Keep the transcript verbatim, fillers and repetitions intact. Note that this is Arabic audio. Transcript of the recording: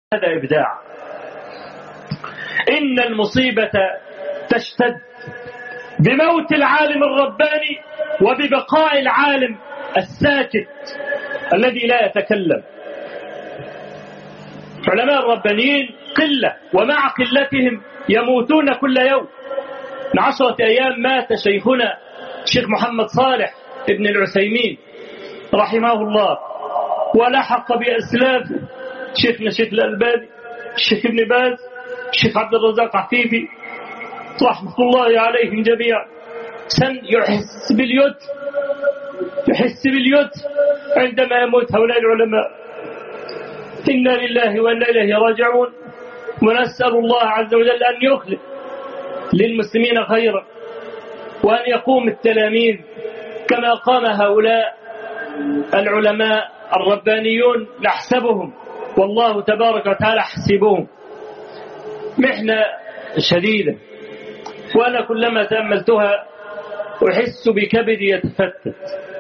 هذا إبداع. إن المصيبة تشتد بموت العالم الرباني وببقاء العالم الساكت الذي لا يتكلم. علماء الربانيين قلة، ومع قلتهم يموتون كل يوم. من عشرة أيام مات شيخنا الشيخ محمد صالح ابن العثيمين رحمه الله، ولحق بأسلافه شيخنا الشيخ الألباني، الشيخ ابن باز، الشيخ عبد الرزاق عفيفي رحمة الله عليهم جميعا. سن يحس باليد يحس باليد عندما يموت هؤلاء العلماء. إنا لله وإنا إليه راجعون، ونسأل الله عز وجل أن يخلف للمسلمين خيرا، وأن يقوم التلاميذ كما قام هؤلاء العلماء الربانيون نحسبهم، والله تبارك وتعالى حسبهم. محنة شديدة، وأنا كلما تأملتها أحس بكبدي يتفتت.